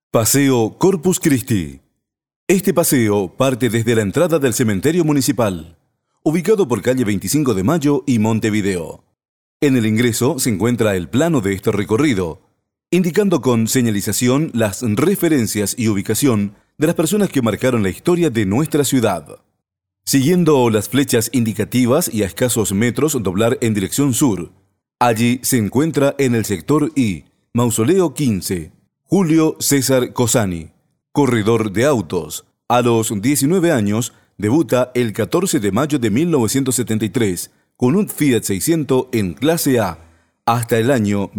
Paseo Corpus Christi. Este paseo parte desde la entrada del cementerio municipal, ubicado por calle 25 de Mayo y Montevideo. En el ingreso se encuentra el plano de este recorrido, indicando con señalización las referencias y ubicación de las personas que marcaron la historia de nuestra ciudad. Siguiendo las flechas indicativas y a escasos metros doblar en dirección sur, allí se encuentra en el sector I, Mausoleo 15, Julio César Cossani, corredor de autos. A los 19 años, debuta el 14 de mayo de 1973 con un Fiat 600 en clase A hasta el año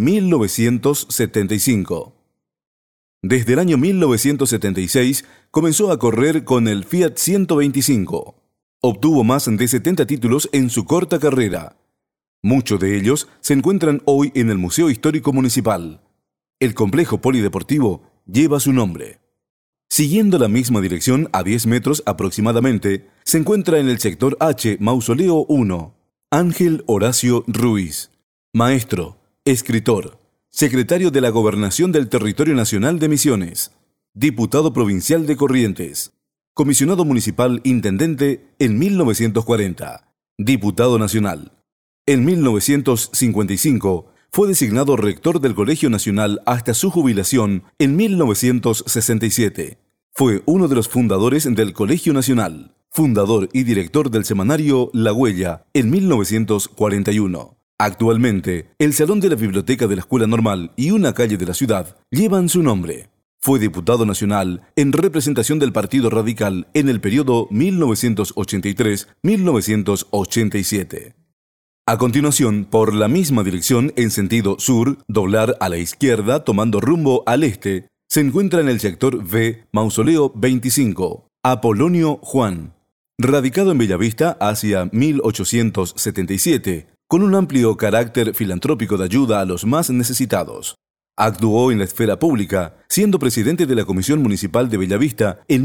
1975. Desde el año 1976 comenzó a correr con el Fiat 125. Obtuvo más de 70 títulos en su corta carrera. Muchos de ellos se encuentran hoy en el Museo Histórico Municipal. El complejo polideportivo lleva su nombre. Siguiendo la misma dirección a 10 metros aproximadamente, se encuentra en el sector H, Mausoleo 1, Ángel Horacio Ruiz, maestro, escritor, secretario de la Gobernación del Territorio Nacional de Misiones, diputado provincial de Corrientes, comisionado municipal intendente en 1940, diputado nacional. En 1955 fue designado rector del Colegio Nacional hasta su jubilación en 1967. Fue uno de los fundadores del Colegio Nacional, fundador y director del semanario La Huella en 1941. Actualmente, el Salón de la Biblioteca de la Escuela Normal y una calle de la ciudad llevan su nombre. Fue diputado nacional en representación del Partido Radical en el periodo 1983-1987. A continuación, por la misma dirección en sentido sur, doblar a la izquierda tomando rumbo al este, se encuentra en el sector V, Mausoleo 25, Apolonio Juan, radicado en Bellavista hacia 1877, con un amplio carácter filantrópico de ayuda a los más necesitados. Actuó en la esfera pública, siendo presidente de la Comisión Municipal de Bellavista en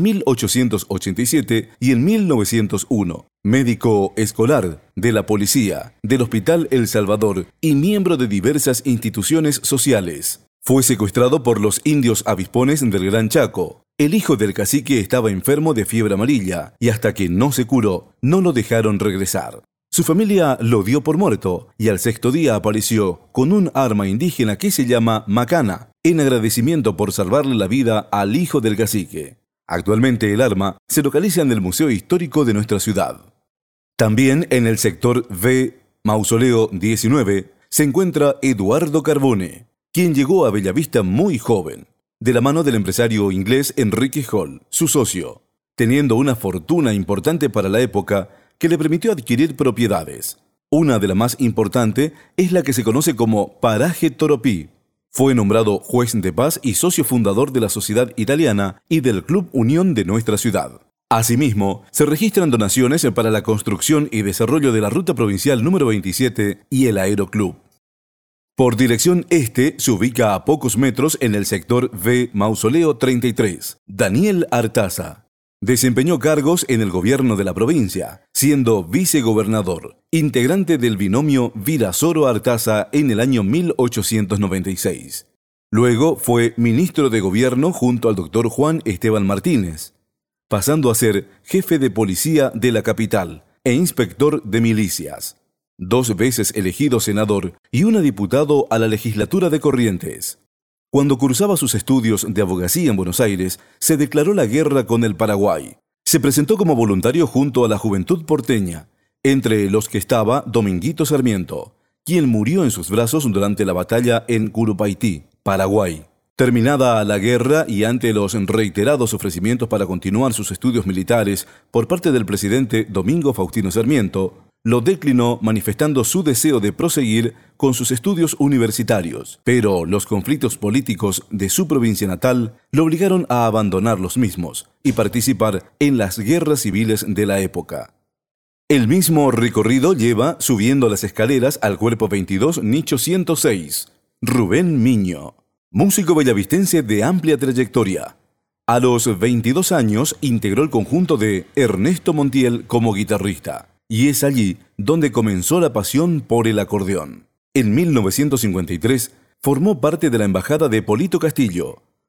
1887 y en 1901, médico escolar, de la policía, del Hospital El Salvador y miembro de diversas instituciones sociales. Fue secuestrado por los indios avispones del Gran Chaco. El hijo del cacique estaba enfermo de fiebre amarilla y hasta que no se curó, no lo dejaron regresar. Su familia lo dio por muerto y al sexto día apareció con un arma indígena que se llama macana, en agradecimiento por salvarle la vida al hijo del cacique. Actualmente el arma se localiza en el Museo Histórico de nuestra ciudad. También en el sector V, Mausoleo 19, se encuentra Eduardo Carbone, quien llegó a Bellavista muy joven, de la mano del empresario inglés Enrique Hall, su socio, teniendo una fortuna importante para la época que le permitió adquirir propiedades. Una de las más importantes es la que se conoce como Paraje Toropí. Fue nombrado juez de paz y socio fundador de la Sociedad Italiana y del Club Unión de nuestra ciudad. Asimismo, se registran donaciones para la construcción y desarrollo de la Ruta Provincial número 27 y el Aeroclub. Por dirección este se ubica a pocos metros en el sector V, Mausoleo 33, Daniel Artaza. Desempeñó cargos en el gobierno de la provincia, siendo vicegobernador, integrante del binomio Virasoro-Artaza en el año 1896. Luego fue ministro de gobierno junto al doctor Juan Esteban Martínez, pasando a ser jefe de policía de la capital e inspector de milicias. 2 veces elegido senador y una diputado a la legislatura de Corrientes. Cuando cursaba sus estudios de abogacía en Buenos Aires, se declaró la guerra con el Paraguay. Se presentó como voluntario junto a la Juventud Porteña, entre los que estaba Dominguito Sarmiento, quien murió en sus brazos durante la batalla en Curupaití, Paraguay. Terminada la guerra y ante los reiterados ofrecimientos para continuar sus estudios militares por parte del presidente Domingo Faustino Sarmiento, lo declinó manifestando su deseo de proseguir con sus estudios universitarios, pero los conflictos políticos de su provincia natal lo obligaron a abandonar los mismos y participar en las guerras civiles de la época. El mismo recorrido lleva subiendo las escaleras al cuerpo 22, nicho 106, Rubén Miño, músico bellavistense de amplia trayectoria. A los 22 años integró el conjunto de Ernesto Montiel como guitarrista. Y es allí donde comenzó la pasión por el acordeón. En 1953 formó parte de la embajada de Polito Castillo,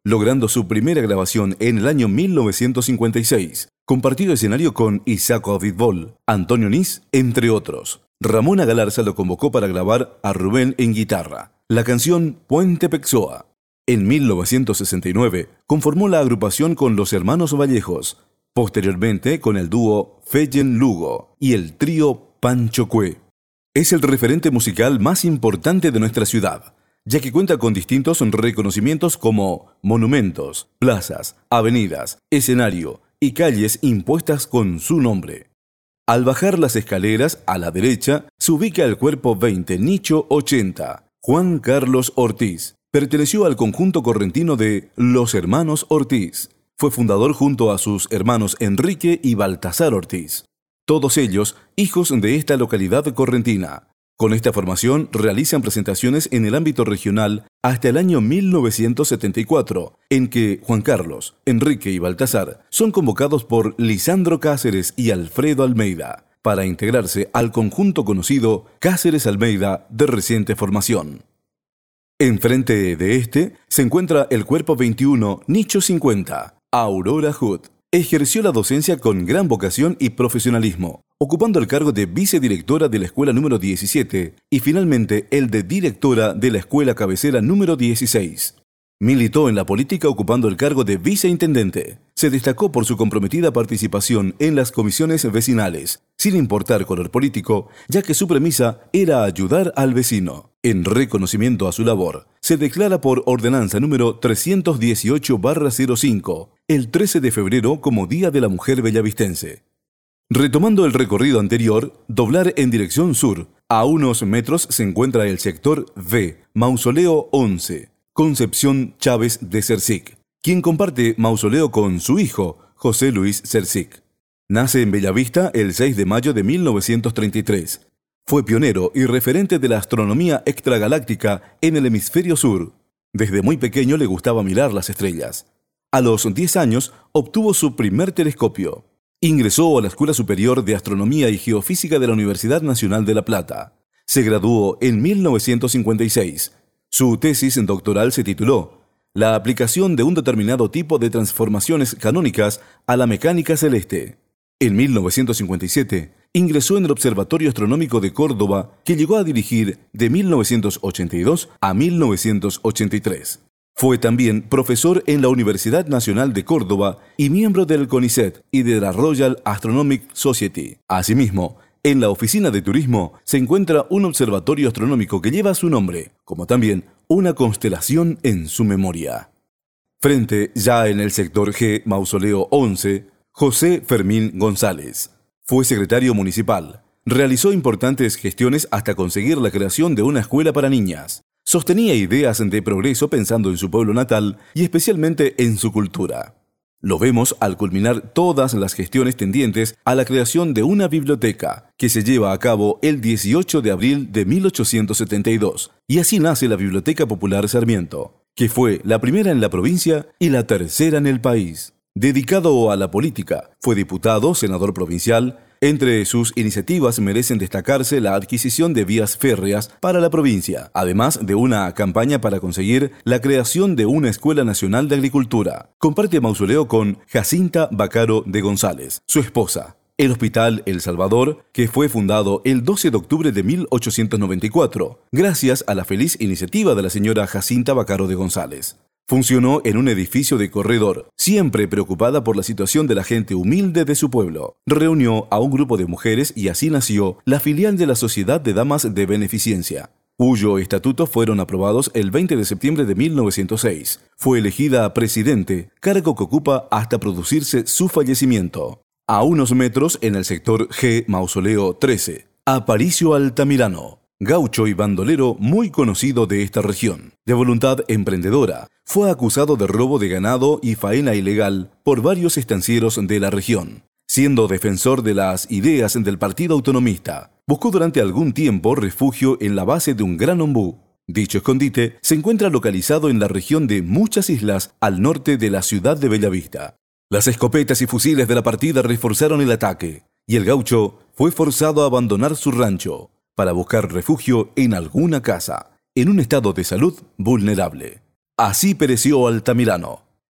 logrando su primera grabación en el año 1956. Compartió escenario con Isaac Abitbol, Antonio Nis, entre otros. Ramona Galarza lo convocó para grabar a Rubén en guitarra, la canción Puente Pexoa. En 1969 conformó la agrupación con los hermanos Vallejos, posteriormente con el dúo Feyen Lugo y el trío Pancho Cue. Es el referente musical más importante de nuestra ciudad, ya que cuenta con distintos reconocimientos como monumentos, plazas, avenidas, escenario y calles impuestas con su nombre. Al bajar las escaleras, a la derecha, se ubica el cuerpo 20, nicho 80, Juan Carlos Ortiz. Perteneció al conjunto correntino de Los Hermanos Ortiz. Fue fundador junto a sus hermanos Enrique y Baltasar Ortiz. Todos ellos hijos de esta localidad correntina. Con esta formación realizan presentaciones en el ámbito regional hasta el año 1974, en que Juan Carlos, Enrique y Baltasar son convocados por Lisandro Cáceres y Alfredo Almeida para integrarse al conjunto conocido Cáceres Almeida de reciente formación. Enfrente de este se encuentra el cuerpo 21, nicho 50, Aurora Hood. Ejerció la docencia con gran vocación y profesionalismo, ocupando el cargo de vicedirectora de la escuela número 17 y finalmente el de directora de la escuela cabecera número 16. Militó en la política ocupando el cargo de viceintendente. Se destacó por su comprometida participación en las comisiones vecinales, sin importar color político, ya que su premisa era ayudar al vecino. En reconocimiento a su labor, se declara por ordenanza número 318/05, el 13 de febrero como Día de la Mujer Bellavistense. Retomando el recorrido anterior, doblar en dirección sur. A unos metros se encuentra el sector V, Mausoleo 11, Concepción Chávez de Cercic, quien comparte mausoleo con su hijo, José Luis Cercic. Nace en Bellavista el 6 de mayo de 1933. Fue pionero y referente de la astronomía extragaláctica en el hemisferio sur. Desde muy pequeño le gustaba mirar las estrellas. A los 10 años obtuvo su primer telescopio. Ingresó a la Escuela Superior de Astronomía y Geofísica de la Universidad Nacional de La Plata. Se graduó en 1956. Su tesis doctoral se tituló La aplicación de un determinado tipo de transformaciones canónicas a la mecánica celeste. En 1957 ingresó en el Observatorio Astronómico de Córdoba, que llegó a dirigir de 1982 a 1983. Fue también profesor en la Universidad Nacional de Córdoba y miembro del CONICET y de la Royal Astronomic Society. Asimismo, en la oficina de turismo se encuentra un observatorio astronómico que lleva su nombre, como también una constelación en su memoria. Frente, ya en el sector G, Mausoleo 11, José Fermín González. Fue secretario municipal. Realizó importantes gestiones hasta conseguir la creación de una escuela para niñas. Sostenía ideas de progreso pensando en su pueblo natal y especialmente en su cultura. Lo vemos al culminar todas las gestiones tendientes a la creación de una biblioteca, que se lleva a cabo el 18 de abril de 1872, y así nace la Biblioteca Popular Sarmiento, que fue la primera en la provincia y la tercera en el país. Dedicado a la política, fue diputado, senador provincial. Entre sus iniciativas merecen destacarse la adquisición de vías férreas para la provincia, además de una campaña para conseguir la creación de una Escuela Nacional de Agricultura. Comparte mausoleo con Jacinta Bacaro de González, su esposa. El Hospital El Salvador, que fue fundado el 12 de octubre de 1894, gracias a la feliz iniciativa de la señora Jacinta Bacaro de González. Funcionó en un edificio de corredor, siempre preocupada por la situación de la gente humilde de su pueblo. Reunió a un grupo de mujeres y así nació la filial de la Sociedad de Damas de Beneficencia, cuyo estatutos fueron aprobados el 20 de septiembre de 1906. Fue elegida presidente, cargo que ocupa hasta producirse su fallecimiento. A unos metros, en el sector G, Mausoleo 13, Aparicio Altamirano. Gaucho y bandolero muy conocido de esta región. De voluntad emprendedora, fue acusado de robo de ganado y faena ilegal por varios estancieros de la región. Siendo defensor de las ideas del Partido Autonomista, buscó durante algún tiempo refugio en la base de un gran ombú. Dicho escondite se encuentra localizado en la región de Muchas Islas, al norte de la ciudad de Bellavista. Las escopetas y fusiles de la partida reforzaron el ataque, y el gaucho fue forzado a abandonar su rancho para buscar refugio en alguna casa, en un estado de salud vulnerable. Así pereció Altamirano,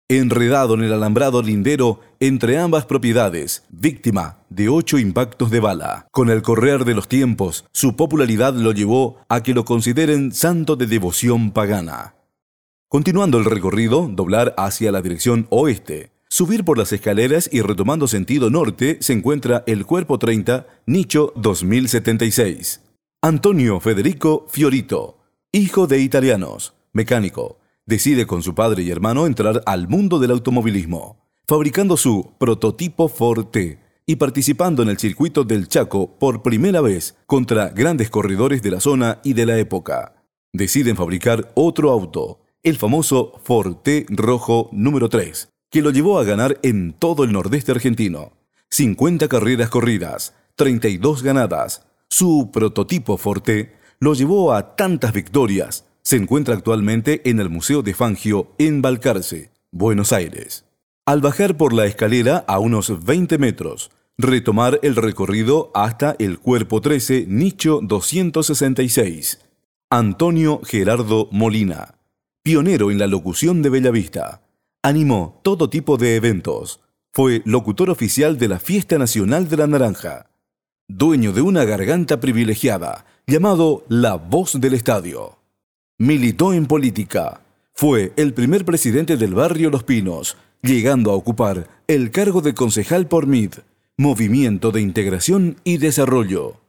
enredado en el alambrado lindero entre ambas propiedades, víctima de 8 impactos de bala. Con el correr de los tiempos, su popularidad lo llevó a que lo consideren santo de devoción pagana. Continuando el recorrido, doblar hacia la dirección oeste. Subir por las escaleras y retomando sentido norte se encuentra el Cuerpo 30, nicho 2076. Antonio Federico Fiorito, hijo de italianos, mecánico, decide con su padre y hermano entrar al mundo del automovilismo, fabricando su prototipo Ford T y participando en el circuito del Chaco por primera vez contra grandes corredores de la zona y de la época. Deciden fabricar otro auto, el famoso Ford T rojo número 3, que lo llevó a ganar en todo el nordeste argentino. 50 carreras corridas, 32 ganadas. Su prototipo Ford T lo llevó a tantas victorias. Se encuentra actualmente en el Museo de Fangio en Balcarce, Buenos Aires. Al bajar por la escalera a unos 20 metros, retomar el recorrido hasta el Cuerpo 13, nicho 266. Antonio Gerardo Molina, pionero en la locución de Bellavista. Animó todo tipo de eventos. Fue locutor oficial de la Fiesta Nacional de la Naranja. Dueño de una garganta privilegiada, llamado la voz del estadio. Militó en política. Fue el primer presidente del barrio Los Pinos, llegando a ocupar el cargo de concejal por MID, Movimiento de Integración y Desarrollo.